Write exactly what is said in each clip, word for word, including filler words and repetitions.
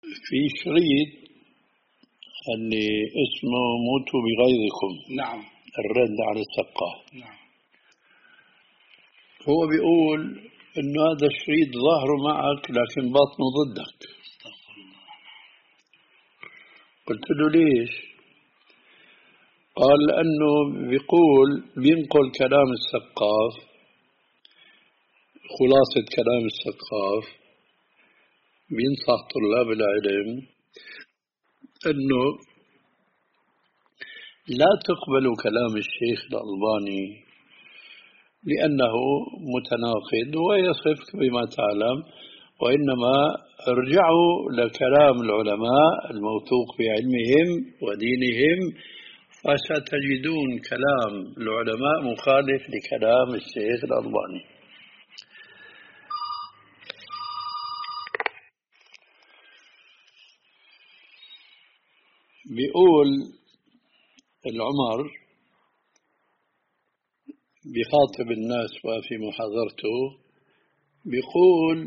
في شريط اللي اسمه موتوا بغيظكم. نعم. الرد على السقاف. نعم. هو بيقول إنه هذا الشريط ظاهره معك لكن باطنه ضدك. استغفر الله. قلت له ليش؟ قال لأنه بيقول بينقل كلام السقاف، خلاصة كلام السقاف، بينصح طلاب العلم أنه لا تقبلوا كلام الشيخ الألباني لأنه متناقض ويصف بما تعلم، وإنما ارجعوا لكلام العلماء الموثوق بعلمهم ودينهم، فستجدون كلام العلماء مخالف لكلام الشيخ الألباني. بيقول العمر بخاطب الناس وفي محاضرته بيقول: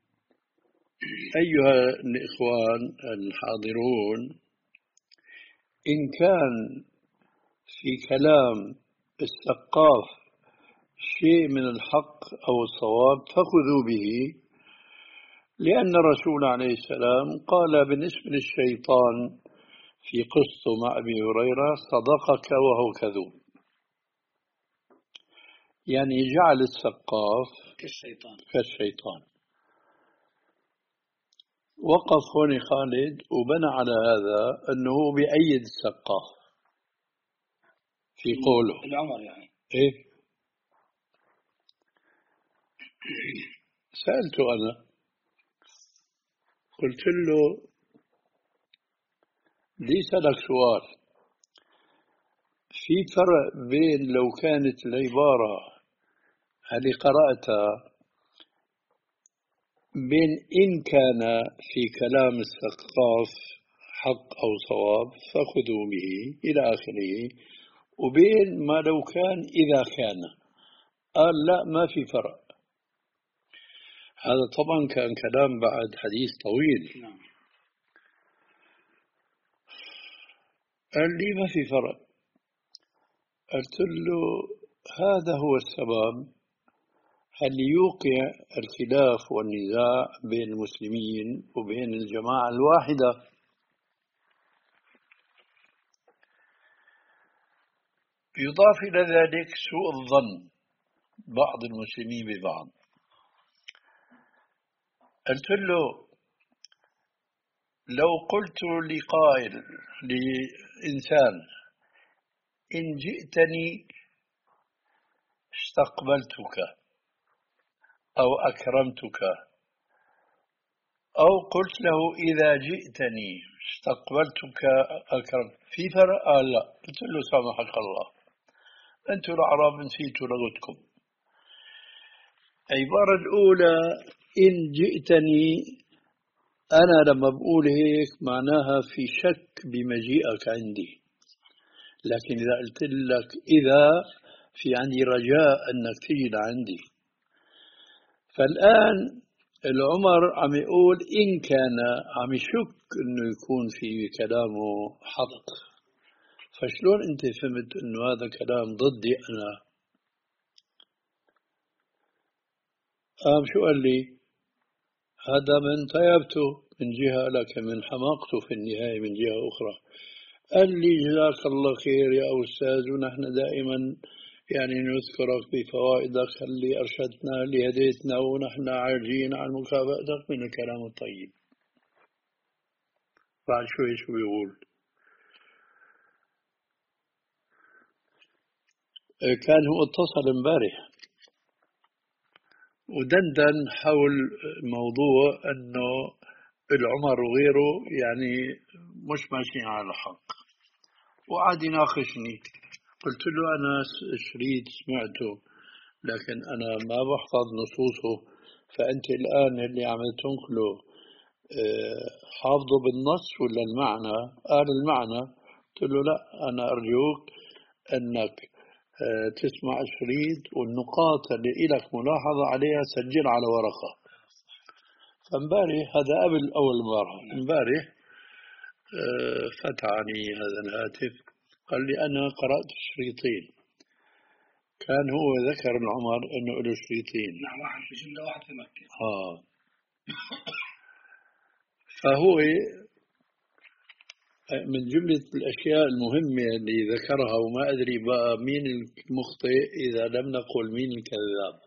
أيها الإخوان الحاضرون، إن كان في كلام السقاف شيء من الحق أو الصواب فخذوا به، لأن الرسول عليه السلام قال بالنسبة للشيطان في قصته مع أبي هريرة: صدقك وهو كذوب. يعني جعل السقاف كالشيطان كالشيطان. وقف هون خالد وبنى على هذا أنه بأيد السقاف في قوله. العمر يعني إيه؟ سألته أنا، قلت له: لي سألك سؤال، في فرق بين لو كانت العبارة اللي قرأتها بين إن كان في كلام السقاف حق أو صواب فخذوا به إلى آخره، وبين ما لو كان إذا كان؟ قال: لا، ما في فرق. هذا طبعا كان كلام بعد حديث طويل. نعم. قال لي: ما في فرق. قلت له: هذا هو السبب اللي يوقع الخلاف والنزاع بين المسلمين وبين الجماعة الواحدة. يضاف إلى ذلك سوء الظن بعض المسلمين ببعض. قلت له: لو قلت لقائل لإنسان: إن جئتني استقبلتك أو أكرمتك، أو قلت له: إذا جئتني استقبلتك أكرم، في فرق؟ قال: لا. قلت له: سامحك الله، أنتم الأعراب نسيتوا لغتكم. العبارة الأولى إن جئتني، أنا لما بقول هيك معناها في شك بمجيئك عندي، لكن إذا قلت لك إذا، في عندي رجاء أنك تجي لعندي. فالآن العمر عم يقول إن كان، عم يشك أنه يكون في كلامه حق. فشلون أنت فهمت أنه هذا كلام ضدي أنا؟ قام شو قال لي: هذا من طيبته من جهة، لكن من حماقته في النهاية من جهة أخرى. قال لي: جزاك الله خير يا أستاذ، ونحن دائما يعني نذكرك بفوائدك اللي أرشدتنا اللي هديتنا، ونحن عاجزين عن مكافأتك من الكلام الطيب. بعد شوي شو بيقول؟ كان هو اتصل امبارح ودندن حول موضوع أنه العمر وغيره يعني مش ماشيين على الحق، وقعد يناقشني. قلت له: أنا شريط سمعته لكن أنا ما بحفظ نصوصه، فأنت الآن اللي عم تنقله حافظه بالنص ولا المعنى؟ قال: المعنى. قلت له: لا، أنا أرجوك أنك تسمع الشريط والنقاط اللي إلك ملاحظة عليها سجل على ورقة. فامبارح هذا قبل أول مرة، امبارح آه، فتعني هذا الهاتف قال لي أنا قرأت شريطين. كان هو ذكر لعمر أنه له شريطين. نعم، واحد في جدة واحد في مكة. آه فهو من جملة الأشياء المهمة اللي ذكرها، وما أدري بقى مين المخطئ إذا لم نقل مين الكذاب.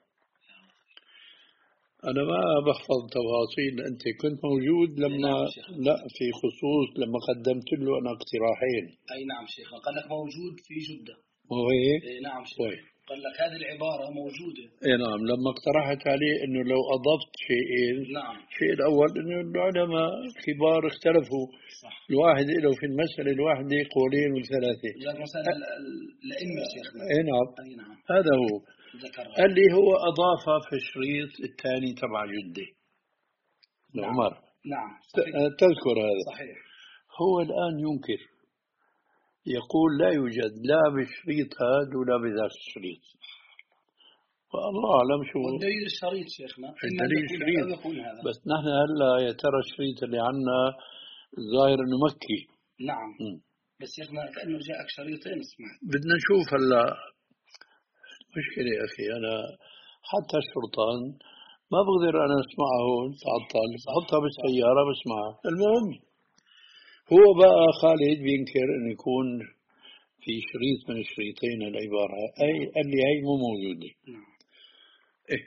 أنا ما بحفظ تفاصيل. أنت كنت موجود لما نعم لا في خصوص لما قدمت له أنا اقتراحين. أي نعم شيخ، قال لك موجود في جدة. مو هيك؟ أي نعم شيخ، قال لك هذه العبارة موجودة. اي نعم، لما اقترحت عليه انه لو اضفت شيئين. نعم. الشيء الاول انه العلماء كبار اختلفوا. صح. الواحد له في المسألة الواحدة قولين وثلاثة. لا مسألة الأئمة شيخنا. اي نعم. أي نعم. هذا هو. ذكرها. قال لي هو اضاف في الشريط الثاني تبع جدة لعمر. نعم. صحيح. تذكر هذا؟ صحيح. هو الآن ينكر، يقول لا يوجد لا بالشريط هذا ولا بذاك الشريط. والله أعلم شو والدليل الشريط شيخنا. الدليل الشريط. بس نحن هلا يا ترى الشريط اللي عنا الظاهر انه مكي. نعم. م. بس شيخنا كأنه جاءك شريطين سمعت. بدنا نشوف هلا. مشكلة يا أخي، أنا حتى الشرطان ما بقدر أنا أسمعه هون تعطل، بحطها بالسيارة بسمعها. المهم هو بقى خالد بينكر إنه يكون في شريط من الشريطين العبارة، أي قال لي هي مو موجودة. نعم. إيه.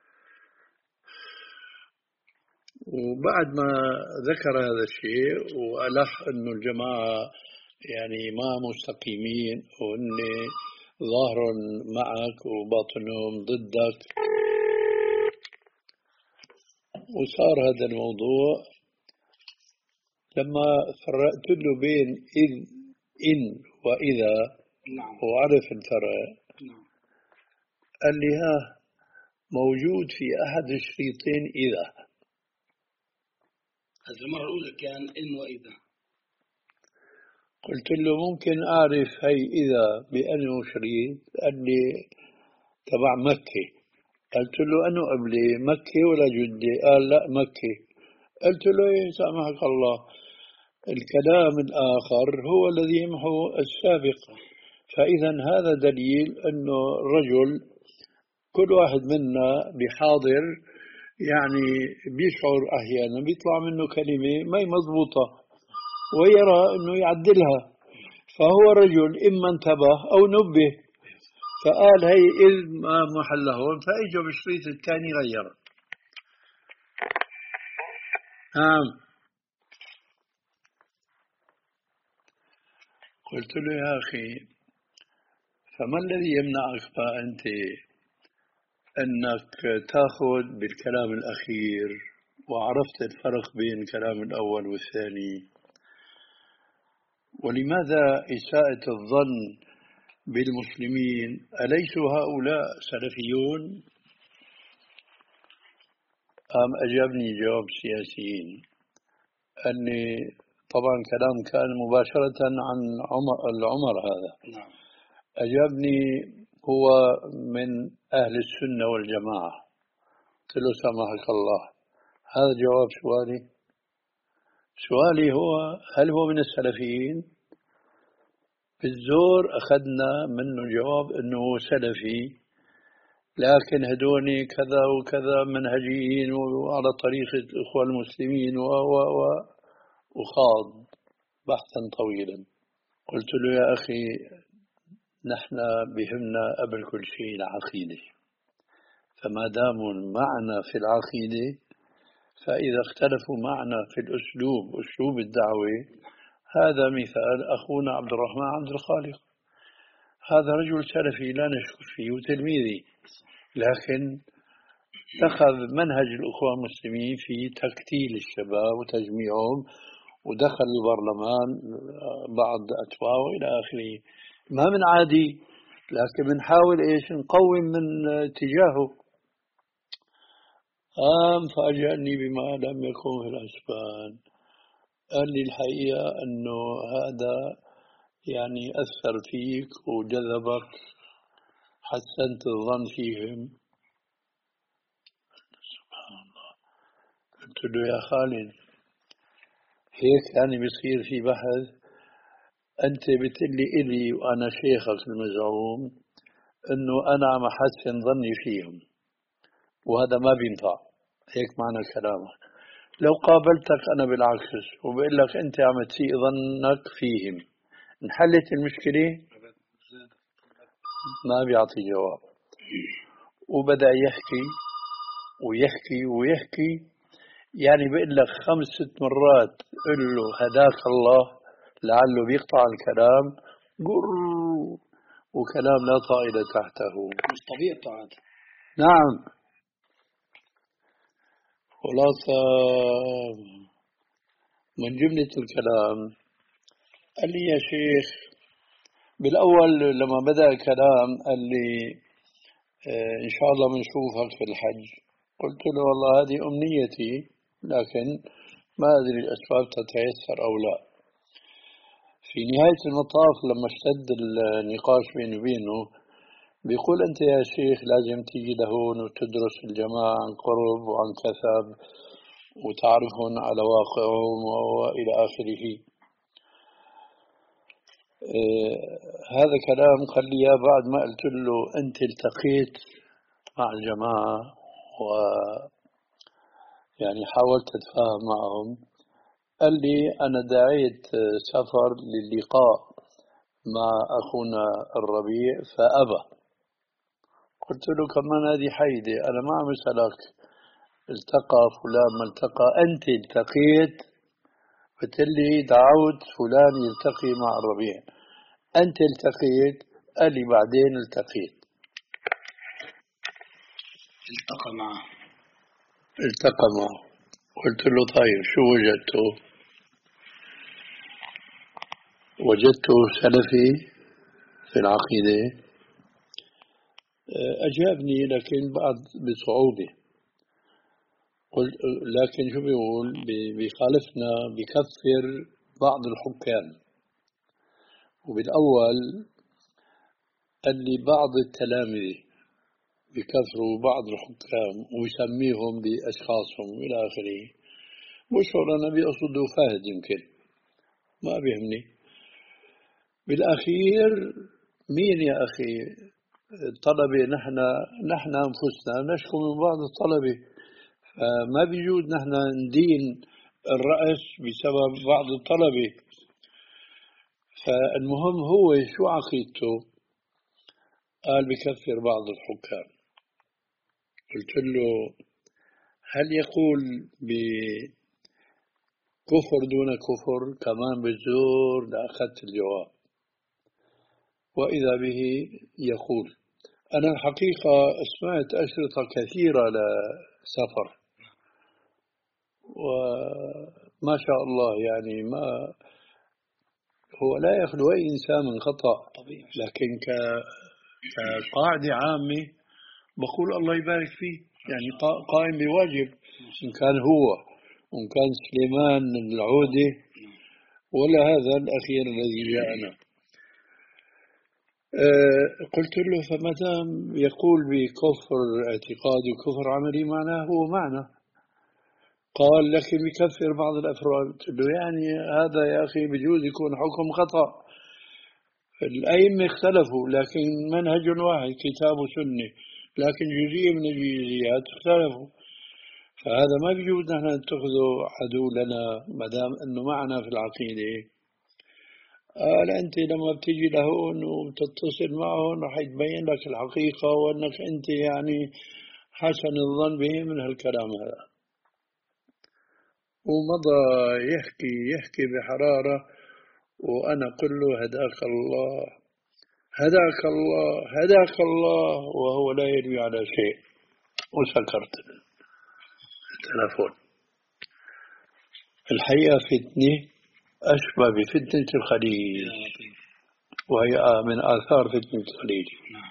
وبعد ما ذكر هذا الشيء وألح إنه الجماعة يعني ما مستقيمين وإن ظاهرهم معك وباطنهم ضدك، وصار هذا الموضوع لما فرقت له بين إذ إن وإذا. نعم. وعرف الفرق. نعم. قال لي ها موجود في أحد الشريطين إذا. هذه المرة الأولى كان إن وإذا. قلت له ممكن أعرف هي إذا بأنه شريط؟ قال لي تبع مكة. قلت له أنه قبلي مكة ولا جدة؟ قال لا مكة. قلت له إيه سامحك الله، الكلام الآخر هو الذي يمحو السابق. فإذا هذا دليل أنه الرجل كل واحد منا بحاضر يعني بيشعر أحيانا بيطلع منه كلمة ما هي مضبوطة ويرى أنه يعدلها، فهو رجل إما انتبه أو نبه فقال هي إذ ما محله هون، فإجا بالشريط الثاني غير. نعم. قلت له يا أخي فما الذي يمنعك فأنت أنك تأخذ بالكلام الأخير وعرفت الفرق بين الكلام الأول والثاني؟ ولماذا إساءة الظن بالمسلمين؟ أليسوا هؤلاء سلفيون؟ أم أجابني جواب سياسيين. أني طبعا كلام كان مباشرة عن عمر العمر هذا. نعم. أجابني هو من أهل السنة والجماعة. قلت له سامحك الله، هذا جواب سؤالي. سؤالي هو هل هو من السلفيين؟ بالزور أخذنا منه جواب أنه سلفي، لكن هدوني كذا وكذا منهجيين وعلى طريقة الإخوة المسلمين و و و وخاض بحثا طويلا. قلت له يا أخي نحن بهمنا قبل كل شيء العقيدة، فما داموا معنا في العقيدة فإذا اختلفوا معنا في الأسلوب أسلوب الدعوة، هذا مثال أخونا عبد الرحمن عبد الخالق، هذا رجل سلفي لا نشك فيه وتلميذي، لكن اتخذ منهج الأخوة المسلمين في تكتيل الشباب وتجميعهم، ودخل البرلمان بعض أتباعه إلى آخره. ما من عادي، لكن بنحاول إيش نقوم من اتجاهه. قام فأجأني بما لم يكن في الحسبان. قال لي الحقيقة أنه هذا يعني أثر فيك وجذبك، حسنت الظن فيهم. سبحان الله. قلت له يا خالد هيك يعني بصير في بحث؟ أنت بتقلي إلي وأنا شيخك المزعوم إنه أنا عم أحسن ظني فيهم، وهذا ما بينفع. هيك معنى كلامه. لو قابلتك أنا بالعكس وبقول لك أنت عم تسيء ظنك فيهم، انحلت المشكلة؟ ما بيعطي جواب. وبدأ يحكي ويحكي ويحكي، يعني بقول لك خمس ست مرات قل له هداك الله لعله بيقطع الكلام قر، وكلام لا طائل تحته. مش طبيعته عاد. نعم. خلاصة من جملة الكلام قال لي يا شيخ، بالأول لما بدأ الكلام قال لي اه إن شاء الله بنشوفك في الحج. قلت له والله هذه أمنيتي، لكن ما أدري الأسباب تتيسر أو لا. في نهاية المطاف لما اشتد النقاش بيني وبينه بيقول أنت يا شيخ لازم تيجي لهون وتدرس الجماعة عن قرب وعن كثب وتعرفهم على واقعهم وإلى آخره. اه هذا كلام قال لي بعد ما قلت له أنت التقيت مع الجماعة و يعني حاولت أتفاهم معهم. قال لي أنا دعيت سفر للقاء مع أخونا الربيع فأبى. قلت له كمان هذه حيدة، أنا ما عم أسألك التقى فلان ما التقى، أنت التقيت قلت لي دعوت فلان يلتقي مع الربيع، أنت التقيت؟ قال لي بعدين التقيت. التقى معه التقى معه. قلت له طيب شو وجدته؟ وجدته سلفي في العقيدة. أجابني لكن بعد بصعوبة. قلت لكن شو بيقول؟ بيخالفنا، بيكفر بعض الحكام. وبالأول قال لي بعض التلاميذ بيكفروا بعض الحكام ويسميهم بأشخاصهم إلى آخره. بشعر أنا بيقصدوا فهد يمكن، ما بيهمني. بالأخير مين يا أخي؟ الطلبة نحن نحن أنفسنا نشكو من بعض الطلبة، فما بيجوز نحن ندين الرأس بسبب بعض الطلبة. فالمهم هو شو عقيدته؟ قال بكفر بعض الحكام. قلت له هل يقول بكفر دون كفر؟ كمان بالزور لأخذت الجواب. وإذا به يقول أنا الحقيقة سمعت أشرطة كثيرة لسفر وما شاء الله يعني ما هو لا يخلو أي إنسان من خطأ، لكن كقاعدة عامة بقول الله يبارك فيه، يعني قائم بواجب. إن كان هو وإن كان سليمان العودة ولا هذا الأخير الذي جاءنا. أه قلت له فما دام يقول بكفر اعتقادي وكفر عملي معناه هو معنى. قال لكن بكفر بعض الأفراد. قلت له يعني هذا يا أخي بجوز يكون حكم خطأ. الأئمة اختلفوا لكن منهج واحد كتاب وسنة، لكن جزئية من الجزئيات اختلفوا، فهذا ما بيجوز نحن نتخذه عدو لنا ما دام أنه معنا في العقيدة. قال أنت لما بتيجي لهون وبتتصل معهم رح يتبين لك الحقيقة وأنك أنت يعني حسن الظن بهم من هالكلام هذا. ومضى يحكي يحكي بحرارة وأنا قل له هداك الله هداك الله هداك الله وهو لا يروي على شيء. وسكرت التلفون. الحقيقة فتنة أشبه بفتنة الخليج، وهي من آثار فتنة الخليج.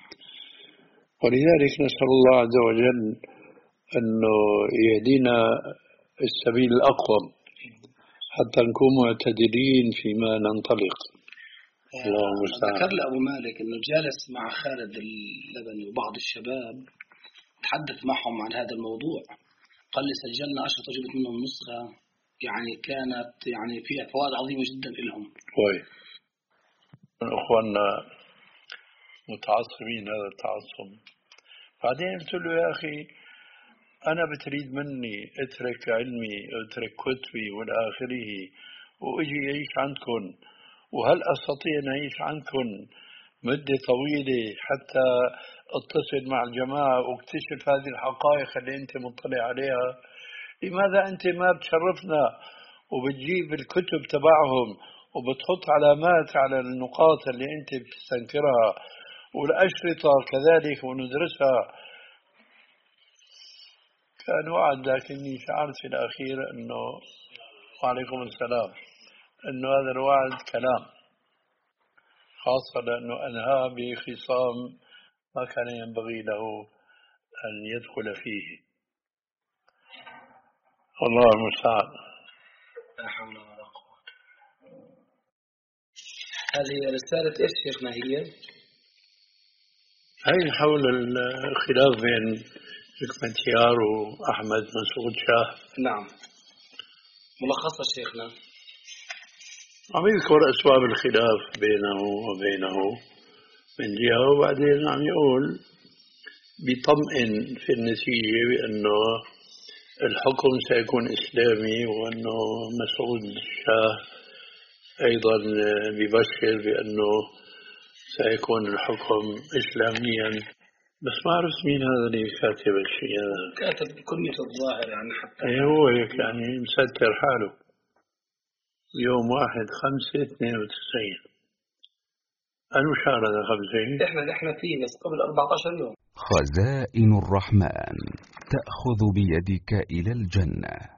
ولذلك نسأل الله عز وجل أنه يهدينا السبيل الأقوم حتى نكون معتدلين فيما ننطلق. الله المستعان. ذكر لي أبو مالك أنه جالس مع خالد اللبني وبعض الشباب تحدث معهم عن هذا الموضوع، قال لي سجلنا أشرطة وجبت منهم نسخة يعني كانت يعني فيها فوائد عظيمة جدا لهم. كويس. من أخواننا متعصبين هذا التعصب. بعدين قلت له يا أخي أنا بتريد مني اترك علمي اترك كتبي والآخره وأجي أعيش عندكم، وهل أستطيع أن أعيش عندكم مدة طويلة حتى اتصل مع الجماعة واكتشف هذه الحقائق اللي أنت مطلع عليها؟ لماذا أنت ما بتشرفنا وبتجيب الكتب تبعهم وبتحط علامات على النقاط اللي أنت بتستنكرها والأشرطة كذلك وندرسها؟ كان وعد، لكني شعرت في الأخير أنه وعليكم السلام أنه هذا الوعد كلام، خاصة لأنه أنهى بخصام ما كان ينبغي له أن يدخل فيه. الله المستعان. لا حول ولا قوة. هذه رسالة إيش شيخنا هي؟ هي حول الخلاف بين حكمتيار وأحمد مسعود شاه. نعم. ملخصة شيخنا. عم يذكر أسباب الخلاف بينه وبينه من جهة، وبعدين عم يقول بيطمئن في النتيجة بأنه الحكم سيكون إسلامي، وأنه مسعود شاه أيضا بيبشر بأنه سيكون الحكم إسلاميا. بس ما عرفت مين هذا اللي كاتب الشيء هذا. كاتب كنية الظاهر يعني حتى ايه هو هيك يعني مستر حاله. يوم واحد خمسة اثنين وتسعين. أنا شهر هذا خمسة. إحنا إحنا فيه بس قبل أربعة عشر يوم. خزائن الرحمن تأخذ بيدك إلى الجنة.